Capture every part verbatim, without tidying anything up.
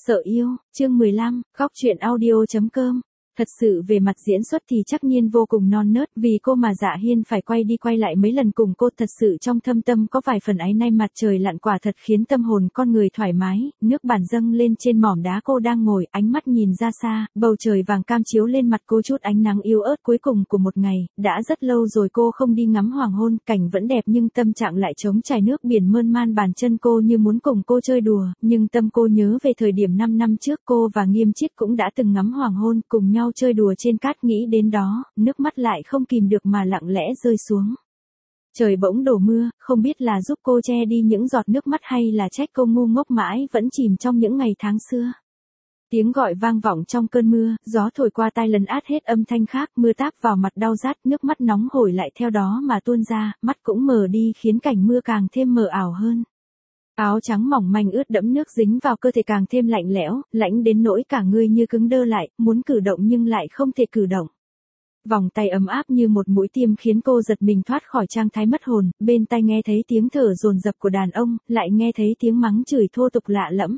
Sợ yêu, chương mười lăm, góc truyện audio.com. Thật sự về mặt diễn xuất thì chắc nhiên vô cùng non nớt, vì cô mà Dạ Hiên phải quay đi quay lại mấy lần cùng cô, thật sự trong thâm tâm có vài phần áy náy. Mặt trời lặn quả thật khiến tâm hồn con người thoải mái, nước bản dâng lên trên mỏm đá cô đang ngồi, ánh mắt nhìn ra xa, bầu trời vàng cam chiếu lên mặt cô chút ánh nắng yếu ớt cuối cùng của một ngày, đã rất lâu rồi cô không đi ngắm hoàng hôn, cảnh vẫn đẹp nhưng tâm trạng lại trống trải, nước biển mơn man bàn chân cô như muốn cùng cô chơi đùa, nhưng tâm cô nhớ về thời điểm năm năm trước cô và Nghiêm Chiết cũng đã từng ngắm hoàng hôn, cùng nhau chơi đùa trên cát, nghĩ đến đó, nước mắt lại không kìm được mà lặng lẽ rơi xuống. Trời bỗng đổ mưa, không biết là giúp cô che đi những giọt nước mắt hay là trách cô ngu ngốc mãi vẫn chìm trong những ngày tháng xưa. Tiếng gọi vang vọng trong cơn mưa, gió thổi qua tai lấn át hết âm thanh khác, mưa táp vào mặt đau rát, nước mắt nóng hổi lại theo đó mà tuôn ra, mắt cũng mờ đi khiến cảnh mưa càng thêm mờ ảo hơn. Áo trắng mỏng manh ướt đẫm nước dính vào cơ thể càng thêm lạnh lẽo, lạnh đến nỗi cả người như cứng đơ lại, muốn cử động nhưng lại không thể cử động. Vòng tay ấm áp như một mũi tiêm khiến cô giật mình thoát khỏi trạng thái mất hồn, bên tai nghe thấy tiếng thở dồn dập của đàn ông, lại nghe thấy tiếng mắng chửi thô tục lạ lẫm.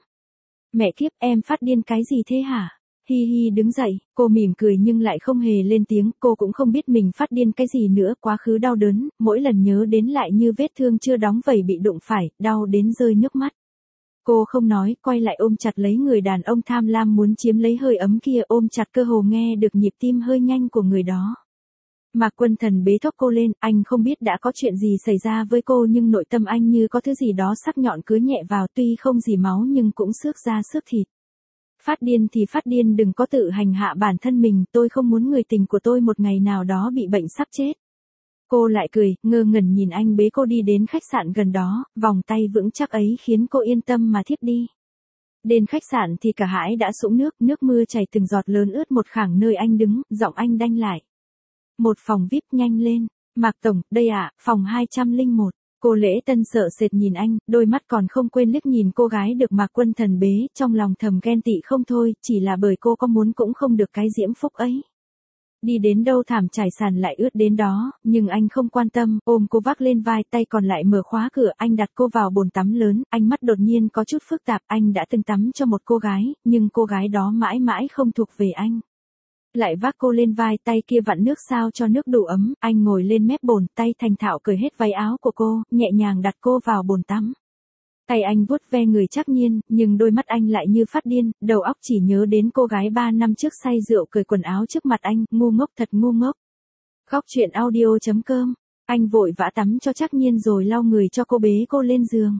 Mẹ kiếp, em phát điên cái gì thế hả? Hi hi đứng dậy, cô mỉm cười nhưng lại không hề lên tiếng, cô cũng không biết mình phát điên cái gì nữa, quá khứ đau đớn, mỗi lần nhớ đến lại như vết thương chưa đóng vảy bị đụng phải, đau đến rơi nước mắt. Cô không nói, quay lại ôm chặt lấy người đàn ông tham lam muốn chiếm lấy hơi ấm kia, ôm chặt cơ hồ nghe được nhịp tim hơi nhanh của người đó. Mạc Quân Thần bế thốc cô lên, anh không biết đã có chuyện gì xảy ra với cô nhưng nội tâm anh như có thứ gì đó sắc nhọn cứa nhẹ vào, tuy không dì máu nhưng cũng xước da xước thịt. Phát điên thì phát điên, đừng có tự hành hạ bản thân mình, tôi không muốn người tình của tôi một ngày nào đó bị bệnh sắp chết. Cô lại cười, ngơ ngẩn nhìn anh bế cô đi đến khách sạn gần đó, vòng tay vững chắc ấy khiến cô yên tâm mà thiếp đi. Đến khách sạn thì cả hãi đã sũng nước, nước mưa chảy từng giọt lớn ướt một khoảng nơi anh đứng, giọng anh đanh lại. Một phòng vi ai pi nhanh lên, Mạc Tổng, đây ạ, phòng hai trăm lẻ một. Cô Lễ Tân sợ sệt nhìn anh, đôi mắt còn không quên liếc nhìn cô gái được Mạc Quân Thần bế, trong lòng thầm ghen tị không thôi, chỉ là bởi cô có muốn cũng không được cái diễm phúc ấy. Đi đến đâu thảm trải sàn lại ướt đến đó, nhưng anh không quan tâm, ôm cô vác lên vai, tay còn lại mở khóa cửa, anh đặt cô vào bồn tắm lớn, ánh mắt đột nhiên có chút phức tạp, anh đã từng tắm cho một cô gái, nhưng cô gái đó mãi mãi không thuộc về anh. Lại vác cô lên vai, tay kia vặn nước sao cho nước đủ ấm, anh ngồi lên mép bồn, tay thành thạo cởi hết váy áo của cô, nhẹ nhàng đặt cô vào bồn tắm. Tay anh vuốt ve người Trác Nhiên, nhưng đôi mắt anh lại như phát điên, đầu óc chỉ nhớ đến cô gái ba năm trước say rượu cởi quần áo trước mặt anh, ngu ngốc thật ngu ngốc. Góc truyện audio.com, anh vội vã tắm cho Trác Nhiên rồi lau người cho cô, bế cô lên giường.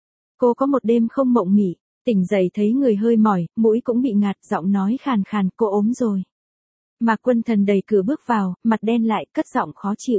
Cô có một đêm không mộng mị, tỉnh dậy thấy người hơi mỏi, mũi cũng bị ngạt, giọng nói khàn khàn, cô ốm rồi. Mạc Quân Thần đẩy cửa bước vào, mặt đen lại, cất giọng khó chịu.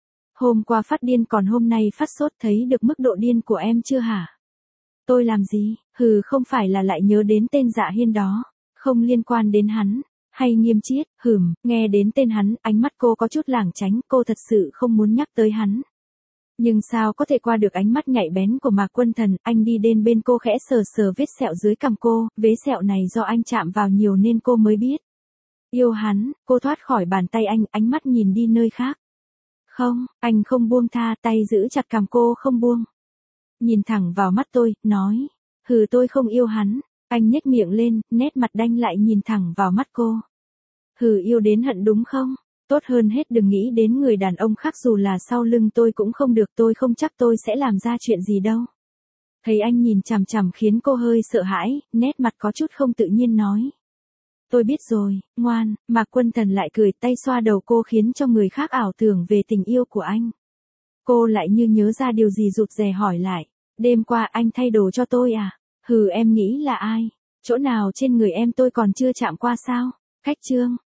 Hôm qua phát điên còn hôm nay phát sốt, thấy được mức độ điên của em chưa hả? Tôi làm gì? Hừ, không phải là lại nhớ đến tên Dạ Hiên đó, không liên quan đến hắn, hay Nghiêm Chiết, hừm, nghe đến tên hắn, ánh mắt cô có chút lảng tránh, cô thật sự không muốn nhắc tới hắn. Nhưng sao có thể qua được ánh mắt nhạy bén của Mạc Quân Thần, anh đi đến bên cô khẽ sờ sờ vết sẹo dưới cằm cô, vết sẹo này do anh chạm vào nhiều nên cô mới biết. Yêu hắn, cô thoát khỏi bàn tay anh, ánh mắt nhìn đi nơi khác. Không, anh không buông tha, tay giữ chặt cằm cô không buông. Nhìn thẳng vào mắt tôi, nói, hừ, tôi không yêu hắn. Anh nhếch miệng lên, nét mặt đanh lại nhìn thẳng vào mắt cô. Hừ, yêu đến hận đúng không? Tốt hơn hết đừng nghĩ đến người đàn ông khác, dù là sau lưng tôi cũng không được, tôi không chắc tôi sẽ làm ra chuyện gì đâu. Thấy anh nhìn chằm chằm khiến cô hơi sợ hãi, nét mặt có chút không tự nhiên nói. Tôi biết rồi, ngoan. Mạc Quân Thần lại cười, tay xoa đầu cô khiến cho người khác ảo tưởng về tình yêu của anh. Cô lại như nhớ ra điều gì rụt rè hỏi lại. Đêm qua anh thay đồ cho tôi à? Hừ, em nghĩ là ai? Chỗ nào trên người em tôi còn chưa chạm qua sao? Cách chương.